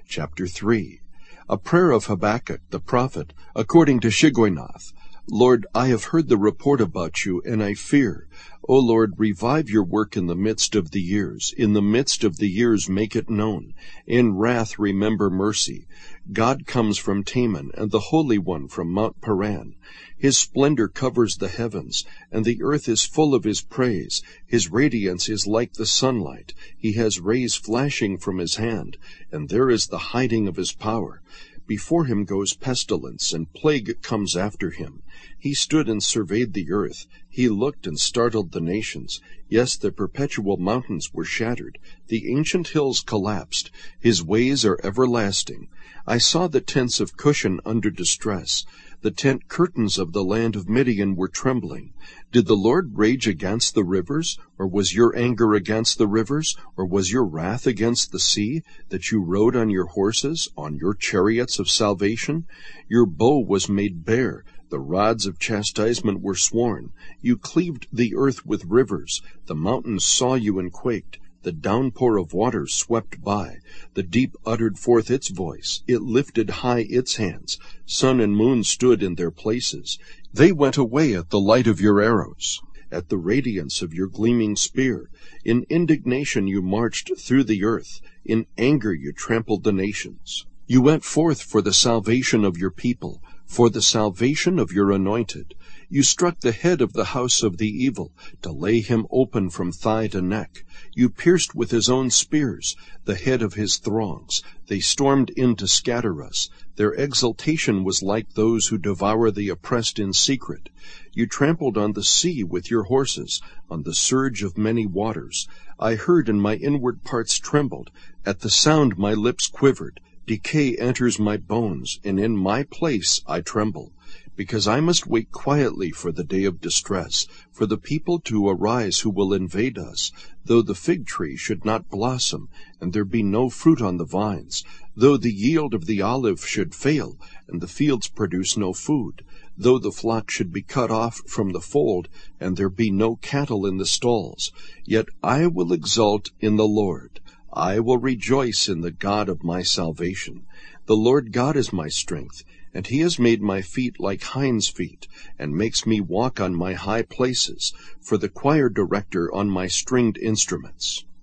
Chapter 3. A prayer of Habakkuk the prophet, according to Shigionoth. Lord, I have heard the report about you, and I fear. O Lord, revive your work in the midst of the years. In the midst of the years make it known. In wrath remember mercy. God comes from Teman, and the Holy One from Mount Paran. His splendor covers the heavens, and the earth is full of his praise. His radiance is like the sunlight. He has rays flashing from his hand, and there is the hiding of his power. Before him goes pestilence, and plague comes after him. He stood and surveyed the earth. He looked and startled the nations. Yes, the perpetual mountains were shattered. The ancient hills collapsed. His ways are everlasting. I saw the tents of Cushan under distress. The tent curtains of the land of Midian were trembling. Did the Lord rage against the rivers? Or was your anger against the rivers? Or was your wrath against the sea, that you rode on your horses, on your chariots of salvation? Your bow was made bare. The rods of chastisement were sworn. You cleaved the earth with rivers. The mountains saw you and quaked. The downpour of waters swept by. The deep uttered forth its voice. It lifted high its hands. Sun and moon stood in their places. They went away at the light of your arrows, at the radiance of your gleaming spear. In indignation you marched through the earth. In anger you trampled the nations. You went forth for the salvation of your people, for the salvation of your anointed. You struck the head of the house of the evil, to lay him open from thigh to neck. You pierced with his own spears the head of his throngs. They stormed in to scatter us. Their exultation was like those who devour the oppressed in secret. You trampled on the sea with your horses, on the surge of many waters. I heard, and my inward parts trembled. At the sound my lips quivered. Decay enters my bones, and in my place I tremble, because I must wait quietly for the day of distress, for the people to arise who will invade us, though the fig tree should not blossom, and there be no fruit on the vines, though the yield of the olive should fail, and the fields produce no food, though the flock should be cut off from the fold, and there be no cattle in the stalls. Yet I will exult in the Lord. I will rejoice in the God of my salvation. The Lord God is my strength, and he has made my feet like hinds' feet, and makes me walk on my high places, for the choir director on my stringed instruments.